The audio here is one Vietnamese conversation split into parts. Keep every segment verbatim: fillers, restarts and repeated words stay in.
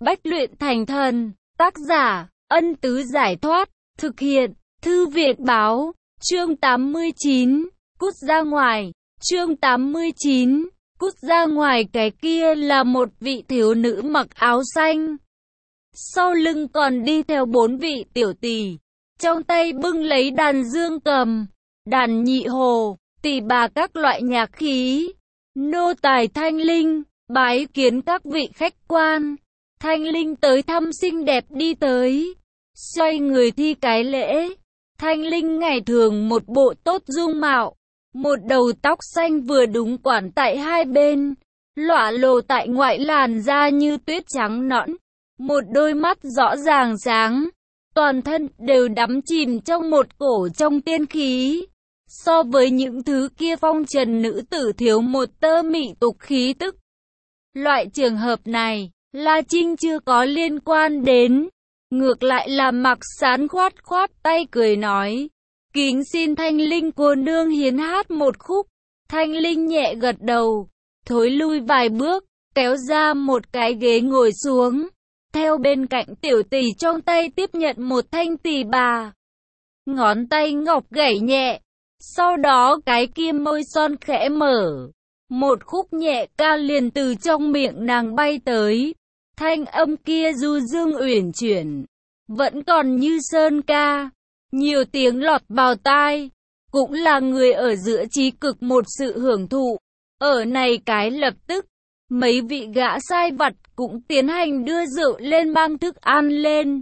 Bách luyện thành thần. Tác giả, Ân Tứ Giải Thoát. Thực hiện, Thư Viện Báo. Chương tám mươi chín. Cút ra ngoài. Chương tám mươi chín. Cút ra ngoài. Cái kia là một vị thiếu nữ mặc áo xanh. Sau lưng còn đi theo bốn vị tiểu tỷ. Trong tay bưng lấy đàn dương cầm, đàn nhị hồ, tỳ bà các loại nhạc khí. Nô tài Thanh Linh, bái kiến các vị khách quan. Thanh Linh tới thăm xinh đẹp đi tới, xoay người thi cái lễ. Thanh Linh ngày thường một bộ tốt dung mạo, một đầu tóc xanh vừa đúng quản tại hai bên, lọa lộ tại ngoại làn da như tuyết trắng nõn. Một đôi mắt rõ ràng sáng, toàn thân đều đắm chìm trong một cổ trong tiên khí. So với những thứ kia phong trần nữ tử thiếu một tơ mị tục khí tức. Loại trường hợp này, La Trinh chưa có liên quan đến. Ngược lại là Mạc Sán khoát khoát tay cười nói, kính xin Thanh Linh cô nương hiến hát một khúc. Thanh Linh nhẹ gật đầu, thối lui vài bước, kéo ra một cái ghế ngồi xuống. Theo bên cạnh tiểu tỷ trong tay tiếp nhận một thanh tỳ bà. Ngón tay ngọc gảy nhẹ, sau đó cái kim môi son khẽ mở. Một khúc nhẹ ca liền từ trong miệng nàng bay tới. Thanh âm kia du dương uyển chuyển, vẫn còn như sơn ca. Nhiều tiếng lọt vào tai, cũng là người ở giữa trí cực một sự hưởng thụ. Ở này cái lập tức, mấy vị gã sai vặt cũng tiến hành đưa rượu lên mang thức ăn lên.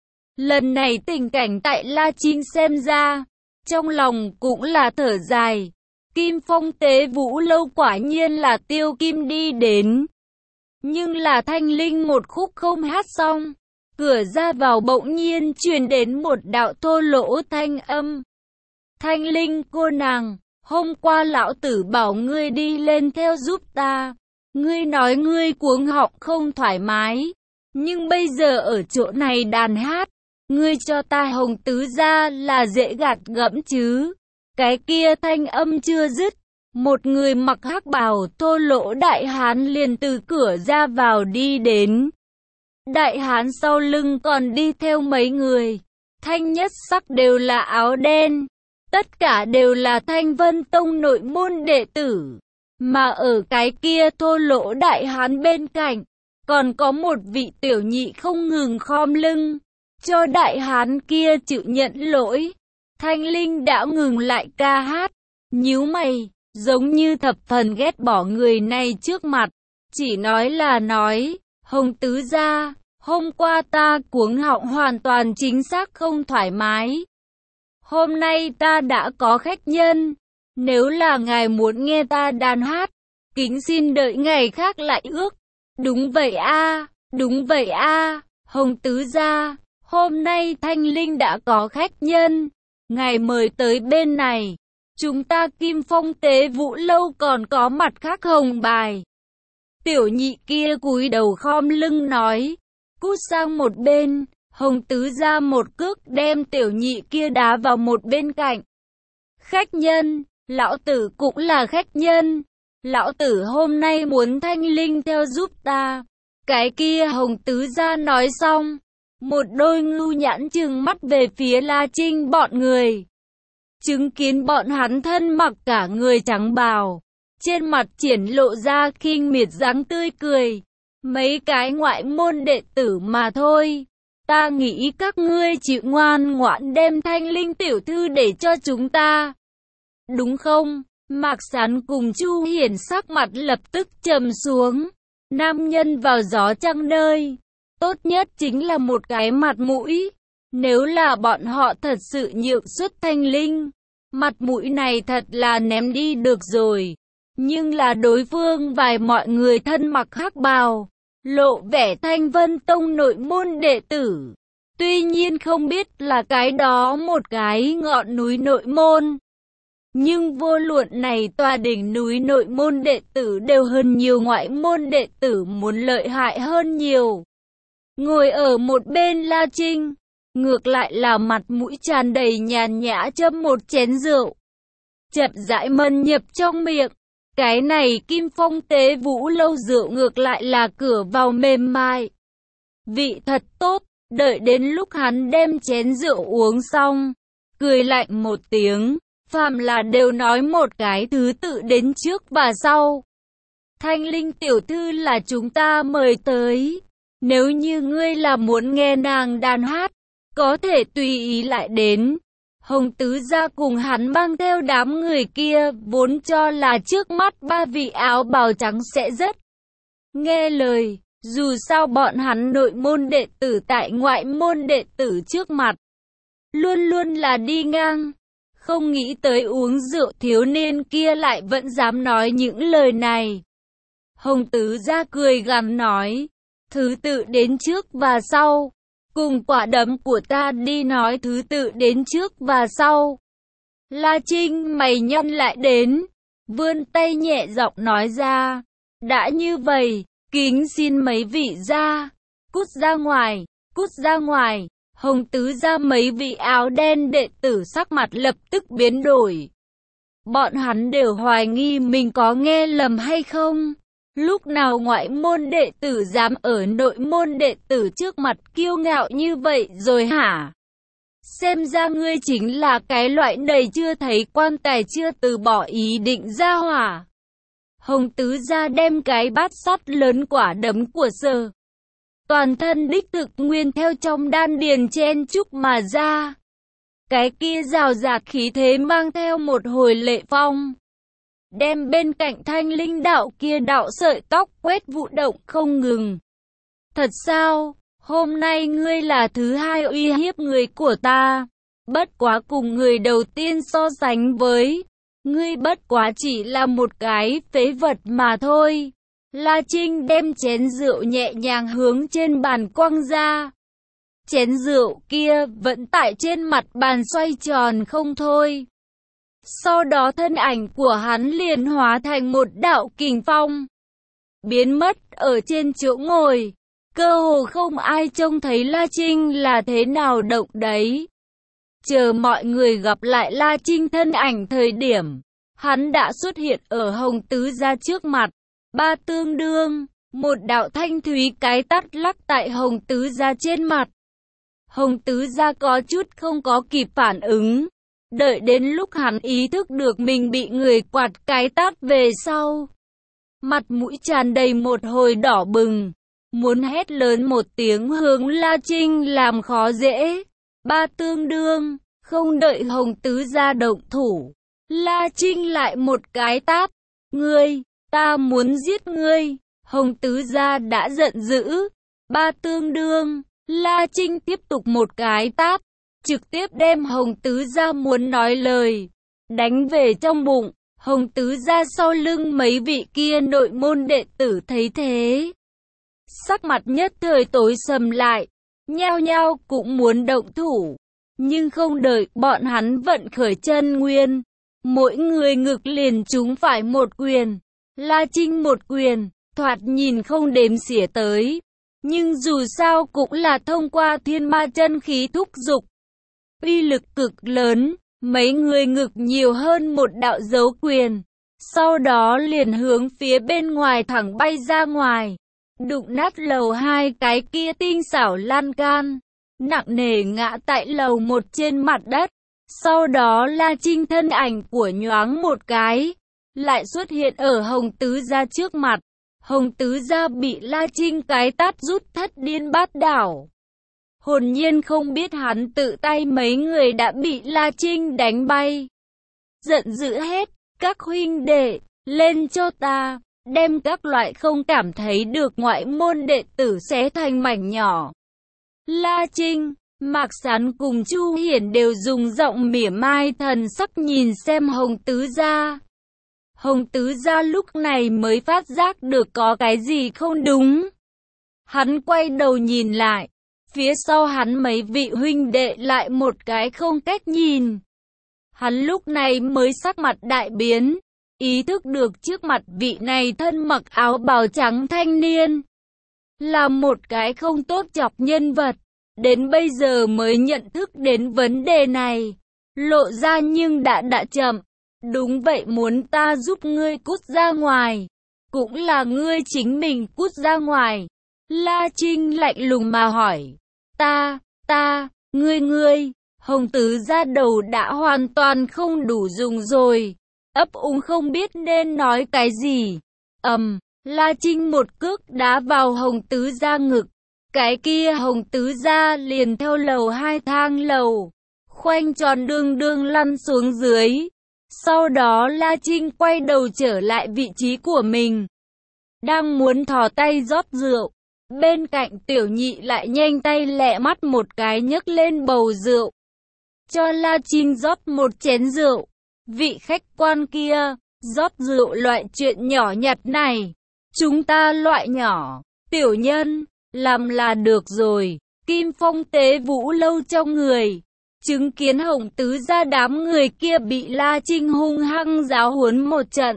Lần này tình cảnh tại La Trinh xem ra, trong lòng cũng là thở dài. Kim Phong Tế Vũ Lâu quả nhiên là Tiêu Kim đi đến. Nhưng là Thanh Linh một khúc không hát xong, cửa ra vào bỗng nhiên truyền đến một đạo thô lỗ thanh âm. Thanh Linh cô nàng, hôm qua lão tử bảo ngươi đi lên theo giúp ta. Ngươi nói ngươi cuống họng không thoải mái, nhưng bây giờ ở chỗ này đàn hát, ngươi cho ta Hồng tứ gia là dễ gạt gẫm chứ. Cái kia thanh âm chưa dứt, một người mặc hắc bào thô lỗ đại hán liền từ cửa ra vào đi đến. Đại hán sau lưng còn đi theo mấy người, thanh nhất sắc đều là áo đen, tất cả đều là Thanh Vân Tông nội môn đệ tử. Mà ở cái kia thô lỗ đại hán bên cạnh, còn có một vị tiểu nhị không ngừng khom lưng, cho đại hán kia chịu nhận lỗi. Thanh Linh đã ngừng lại ca hát, nhíu mày, giống như thập phần ghét bỏ người này trước mặt. Chỉ nói là nói, Hồng tứ gia, hôm qua ta cuống họng hoàn toàn chính xác không thoải mái. Hôm nay ta đã có khách nhân. Nếu là ngài muốn nghe ta đàn hát, kính xin đợi ngày khác lại ước. Đúng vậy a, đúng vậy a, Hồng tứ gia, hôm nay Thanh Linh đã có khách nhân, ngài mời tới bên này. Chúng ta Kim Phong Tế Vũ Lâu còn có mặt khác hồng bài. Tiểu nhị kia cúi đầu khom lưng nói, cút sang một bên. Hồng tứ gia một cước đem tiểu nhị kia đá vào một bên cạnh. Khách nhân. Lão tử cũng là khách nhân. Lão tử hôm nay muốn Thanh Linh theo giúp ta. Cái kia Hồng tứ gia nói xong, một đôi ngưu nhãn trừng mắt về phía La Trinh bọn người. Chứng kiến bọn hắn thân mặc cả người trắng bào, trên mặt triển lộ ra khinh miệt dáng tươi cười. Mấy cái ngoại môn đệ tử mà thôi. Ta nghĩ các ngươi chịu ngoan ngoãn đem Thanh Linh tiểu thư để cho chúng ta, đúng không? Mạc Sán cùng Chu Hiển sắc mặt lập tức trầm xuống. Nam nhân vào gió trăng nơi, tốt nhất chính là một cái mặt mũi. Nếu là bọn họ thật sự nhượng xuất Thanh Linh, mặt mũi này thật là ném đi được rồi. Nhưng là đối phương vài mọi người thân mặc hắc bào, lộ vẻ Thanh Vân Tông nội môn đệ tử. Tuy nhiên không biết là cái đó một cái ngọn núi nội môn. Nhưng vô luận này tòa đỉnh núi nội môn đệ tử đều hơn nhiều ngoại môn đệ tử muốn lợi hại hơn nhiều. Ngồi ở một bên La Trinh, ngược lại là mặt mũi tràn đầy nhàn nhã châm một chén rượu. Chậm rãi mân nhập trong miệng. Cái này Kim Phong Tế Vũ Lâu rượu ngược lại là cửa vào mềm mại. vị thật tốt. Đợi đến lúc hắn đem chén rượu uống xong, cười lạnh một tiếng, phàm là đều nói một cái thứ tự đến trước và sau. Thanh Linh tiểu thư là chúng ta mời tới, nếu như ngươi là muốn nghe nàng đàn hát, có thể tùy ý lại đến. Hồng tứ gia cùng hắn mang theo đám người kia, vốn cho là trước mắt ba vị áo bào trắng sẽ rất nghe lời. Dù sao bọn hắn nội môn đệ tử tại ngoại môn đệ tử trước mặt, luôn luôn là đi ngang. Không nghĩ tới uống rượu thiếu niên kia lại vẫn dám nói những lời này. Hồng tứ gia cười gằn nói, thứ tự đến trước và sau. Cùng quả đấm của ta đi nói thứ tự đến trước và sau. La Trinh mày nhăn lại đến, vươn tay nhẹ giọng nói ra, đã như vậy, kính xin mấy vị ra, cút ra ngoài, cút ra ngoài. Hồng tứ gia mấy vị áo đen đệ tử sắc mặt lập tức biến đổi. Bọn hắn đều hoài nghi mình có nghe lầm hay không. Lúc nào ngoại môn đệ tử dám ở nội môn đệ tử trước mặt kiêu ngạo như vậy rồi hả? Xem ra ngươi chính là cái loại đầy chưa thấy quan tài chưa từ bỏ ý định ra hỏa. Hồng tứ gia đem cái bát sắt lớn quả đấm của Sở Toàn thân đích thực nguyên theo trong đan điền chen chúc mà ra. Cái kia rào rạt khí thế mang theo một hồi lệ phong, đem bên cạnh Thanh Linh đạo kia đạo sợi tóc quét vụ động không ngừng. Thật sao, hôm nay ngươi là thứ hai uy hiếp người của ta, bất quá cùng người đầu tiên so sánh với, ngươi bất quá chỉ là một cái phế vật mà thôi. La Trinh đem chén rượu nhẹ nhàng hướng trên bàn quăng ra. Chén rượu kia vẫn tại trên mặt bàn xoay tròn không thôi. Sau đó thân ảnh của hắn liền hóa thành một đạo kình phong, biến mất ở trên chỗ ngồi. Cơ hồ không ai trông thấy La Trinh là thế nào động đấy. Chờ mọi người gặp lại La Trinh thân ảnh thời điểm, hắn đã xuất hiện ở Hồng tứ gia trước mặt. Ba tương đương, một đạo thanh thúy cái tát lắc tại Hồng tứ gia trên mặt. Hồng tứ gia có chút không có kịp phản ứng. Đợi đến lúc hắn ý thức được mình bị người quạt cái tát về sau, mặt mũi tràn đầy một hồi đỏ bừng, muốn hét lớn một tiếng hướng La Trinh làm khó dễ. Ba tương đương, không đợi Hồng tứ gia động thủ, La Trinh lại một cái tát. Ngươi, ta muốn giết ngươi. Hồng tứ gia đã giận dữ. Ba tương đương, La Trinh tiếp tục một cái tát, trực tiếp đem Hồng tứ gia muốn nói lời đánh về trong bụng. Hồng tứ gia sau lưng mấy vị kia nội môn đệ tử thấy thế, sắc mặt nhất thời tối sầm lại, nhao nhao cũng muốn động thủ, nhưng không đợi bọn hắn vận khởi chân nguyên, mỗi người ngực liền trúng phải một quyền. La Trinh một quyền, thoạt nhìn không đếm xỉa tới, nhưng dù sao cũng là thông qua thiên ma chân khí thúc dục, uy lực cực lớn. Mấy người ngực nhiều hơn một đạo dấu quyền, sau đó liền hướng phía bên ngoài thẳng bay ra ngoài, đụng nát lầu hai cái kia tinh xảo lan can, nặng nề ngã tại lầu một trên mặt đất. Sau đó La Trinh thân ảnh của nhoáng một cái, lại xuất hiện ở Hồng tứ gia trước mặt. Hồng tứ gia bị La Trinh cái tát rút thất điên bát đảo, hồn nhiên không biết hắn tự tay mấy người đã bị La Trinh đánh bay. Giận dữ hết, các huynh đệ, lên cho ta, đem các loại không cảm thấy được ngoại môn đệ tử xé thành mảnh nhỏ. La Trinh, Mạc Sán cùng Chu Hiển đều dùng giọng mỉa mai thần sắc nhìn xem Hồng tứ gia. Hồng tứ gia lúc này mới phát giác được có cái gì không đúng. Hắn quay đầu nhìn lại, phía sau hắn mấy vị huynh đệ lại một cái không cách nhìn. Hắn lúc này mới sắc mặt đại biến, ý thức được trước mặt vị này thân mặc áo bào trắng thanh niên là một cái không tốt chọc nhân vật. Đến bây giờ mới nhận thức đến vấn đề này, lộ ra nhưng đã đã chậm. Đúng vậy, muốn ta giúp ngươi cút ra ngoài, cũng là ngươi chính mình cút ra ngoài. La Trinh lạnh lùng mà hỏi. Ta, ta, ngươi ngươi, Hồng Tứ Gia đầu đã hoàn toàn không đủ dùng rồi. Ấp úng không biết nên nói cái gì. ầm, um, La Trinh một cước đá vào Hồng Tứ Gia ngực. Cái kia Hồng Tứ Gia liền theo lầu hai thang lầu, khoanh tròn đương đương lăn xuống dưới. Sau đó La Trinh quay đầu trở lại vị trí của mình, đang muốn thò tay rót rượu. Bên cạnh Tiểu Nhị lại nhanh tay lẹ mắt một cái nhấc lên bầu rượu, cho La Trinh rót một chén rượu. Vị khách quan kia, rót rượu loại chuyện nhỏ nhặt này, chúng ta loại nhỏ, tiểu nhân, làm là được rồi. Kim Phong tế vũ lâu trong người, chứng kiến Hồng Tứ Gia đám người kia bị La Trinh hung hăng giáo huấn một trận.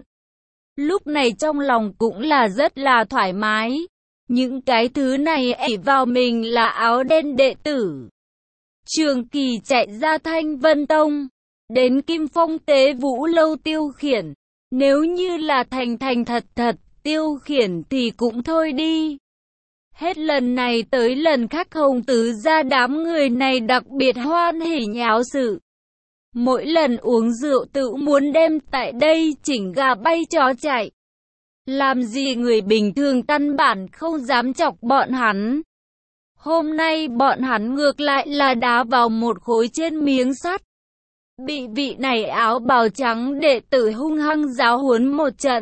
Lúc này trong lòng cũng là rất là thoải mái. Những cái thứ này ỷ vào mình là áo đen đệ tử Trường Kỳ chạy ra Thanh Vân Tông, đến Kim Phong tế vũ lâu tiêu khiển. Nếu như là thành thành thật thật tiêu khiển thì cũng thôi đi. Hết lần này tới lần khác Hồng Tứ Gia đám người này đặc biệt hoan hỉ nháo sự. Mỗi lần uống rượu tự muốn đem tại đây chỉnh gà bay chó chạy. Làm gì người bình thường căn bản không dám chọc bọn hắn. Hôm nay bọn hắn ngược lại là đá vào một khối trên miếng sắt. Bị vị này áo bào trắng đệ tử hung hăng giáo huấn một trận.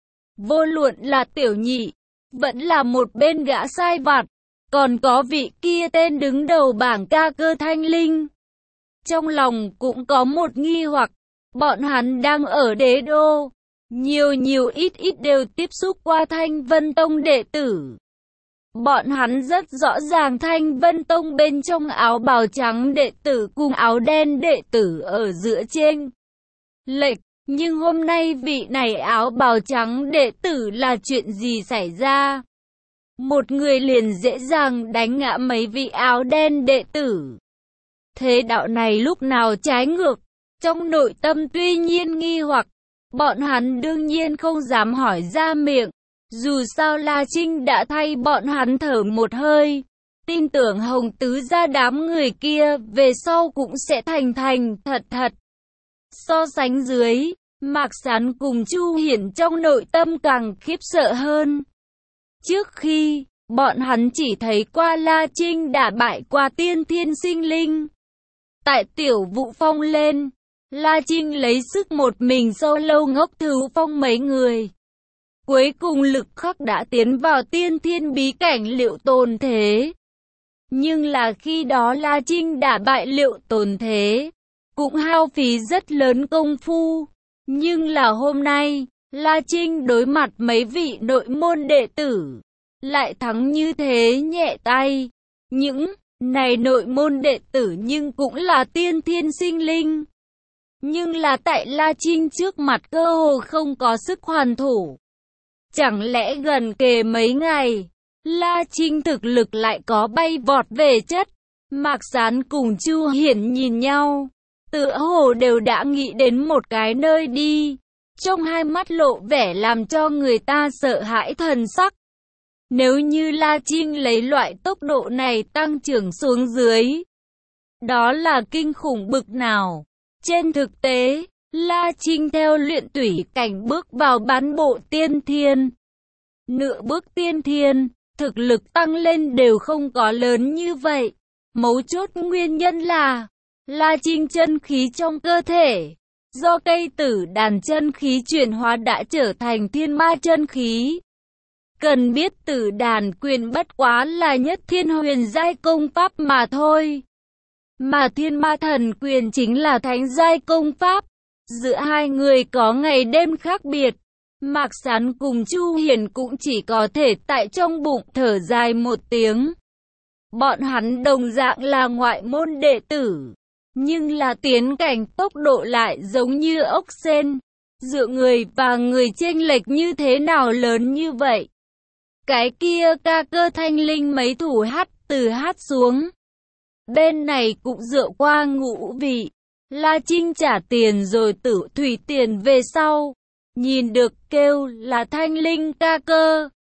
Vô luận là Tiểu Nhị, vẫn là một bên gã sai vặt, còn có vị kia tên đứng đầu bảng ca cơ Thanh Linh. Trong lòng cũng có một nghi hoặc, bọn hắn đang ở đế đô, nhiều nhiều ít ít đều tiếp xúc qua Thanh Vân Tông đệ tử. Bọn hắn rất rõ ràng Thanh Vân Tông bên trong áo bào trắng đệ tử cùng áo đen đệ tử ở giữa trên lệch. Nhưng hôm nay vị này áo bào trắng đệ tử là chuyện gì xảy ra? Một người liền dễ dàng đánh ngã mấy vị áo đen đệ tử. Thế đạo này lúc nào trái ngược? Trong nội tâm tuy nhiên nghi hoặc, bọn hắn đương nhiên không dám hỏi ra miệng. Dù sao La Trinh đã thay bọn hắn thở một hơi. Tin tưởng Hồng Tứ Gia đám người kia về sau cũng sẽ thành thành thật thật. So sánh dưới, Mạc Sán cùng Chu Hiển trong nội tâm càng khiếp sợ hơn. Trước khi, bọn hắn chỉ thấy qua La Trinh đã bại qua tiên thiên sinh linh. Tại tiểu vụ phong lên, La Trinh lấy sức một mình solo ngốc thú phong mấy người. Cuối cùng lực khắc đã tiến vào tiên thiên bí cảnh Liệu Tồn Thế. Nhưng là khi đó La Trinh đã bại Liệu Tồn Thế, cũng hao phí rất lớn công phu. Nhưng là hôm nay, La Trinh đối mặt mấy vị nội môn đệ tử, lại thắng như thế nhẹ tay. Những này nội môn đệ tử nhưng cũng là tiên thiên sinh linh. Nhưng là tại La Trinh trước mặt cơ hồ không có sức hoàn thủ. Chẳng lẽ gần kề mấy ngày, La Trinh thực lực lại có bay vọt về chất? Mạc Sán cùng Chu Hiển nhìn nhau, tựa hồ đều đã nghĩ đến một cái nơi đi. Trong hai mắt lộ vẻ làm cho người ta sợ hãi thần sắc. Nếu như La Trinh lấy loại tốc độ này tăng trưởng xuống dưới, đó là kinh khủng bực nào? Trên thực tế, La Trinh theo luyện tủy cảnh bước vào bán bộ tiên thiên. Nửa bước tiên thiên, thực lực tăng lên đều không có lớn như vậy. Mấu chốt nguyên nhân là, La Trinh chân khí trong cơ thể, do cây tử đàn chân khí chuyển hóa đã trở thành thiên ma chân khí. Cần biết tử đàn quyền bất quá là nhất thiên huyền giai công pháp mà thôi. Mà thiên ma thần quyền chính là thánh giai công pháp. Giữa hai người có ngày đêm khác biệt. Mạc Sán cùng Chu Hiển cũng chỉ có thể tại trong bụng thở dài một tiếng. Bọn hắn đồng dạng là ngoại môn đệ tử, nhưng là tiến cảnh tốc độ lại giống như ốc sên. Giữa người và người chênh lệch như thế nào lớn như vậy? Cái kia ca cơ Thanh Linh mấy thủ hát từ hát xuống. Bên này cũng dựa qua ngũ vị. La Trinh trả tiền rồi tử thủy tiền về sau. Nhìn được kêu là Thanh Linh ca cơ.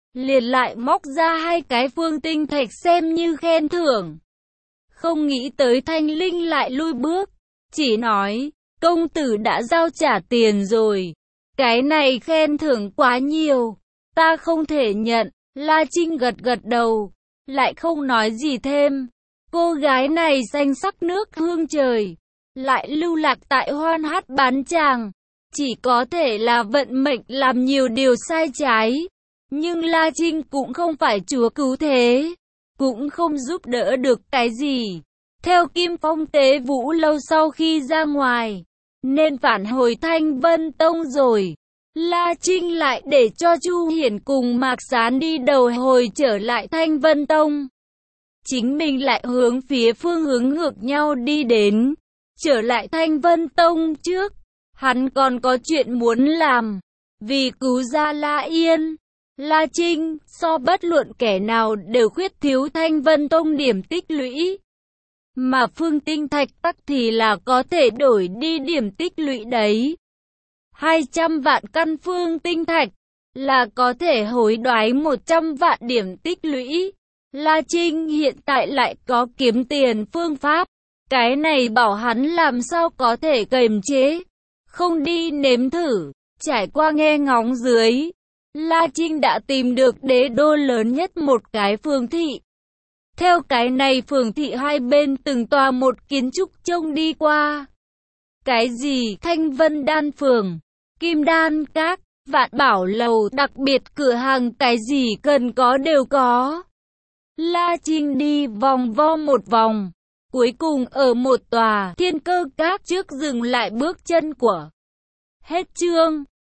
liền lại móc ra hai cái phương tinh thạch xem như khen thưởng. Không nghĩ tới Thanh Linh lại lui bước, chỉ nói, công tử đã giao trả tiền rồi. Cái này khen thưởng quá nhiều, ta không thể nhận. La Trinh gật gật đầu, lại không nói gì thêm. Cô gái này xanh sắc nước hương trời, lại lưu lạc tại Hoan Hát bán chàng, chỉ có thể là vận mệnh làm nhiều điều sai trái. Nhưng La Trinh cũng không phải chúa cứu thế, cũng không giúp đỡ được cái gì. Theo Kim Phong Tế Vũ lâu sau khi ra ngoài, nên phản hồi Thanh Vân Tông rồi. La Trinh lại để cho Chu Hiển cùng Mạc Sán đi đầu hồi trở lại Thanh Vân Tông. Chính mình lại hướng phía phương hướng ngược nhau đi đến. Trở lại Thanh Vân Tông trước, hắn còn có chuyện muốn làm. Vì cứu ra La Yên, La Trinh so bất luận kẻ nào đều khuyết thiếu Thanh Vân Tông điểm tích lũy. Mà phương tinh thạch tắc thì là có thể đổi đi điểm tích lũy đấy. hai trăm vạn căn phương tinh thạch là có thể hối đoái một trăm vạn điểm tích lũy. La Trinh hiện tại lại có kiếm tiền phương pháp. Cái này bảo hắn làm sao có thể kiềm chế, không đi nếm thử. Trải qua nghe ngóng dưới, La Trinh đã tìm được đế đô lớn nhất một cái phường thị. Theo cái này phường thị hai bên từng tòa một kiến trúc trông đi qua. Cái gì Thanh Vân Đan Phường, Kim Đan Các, Vạn Bảo Lầu, đặc biệt cửa hàng cái gì cần có đều có. La Trinh đi vòng vo một vòng, cuối cùng ở một tòa Thiên Cơ Các trước dừng lại bước chân của. Hết chương.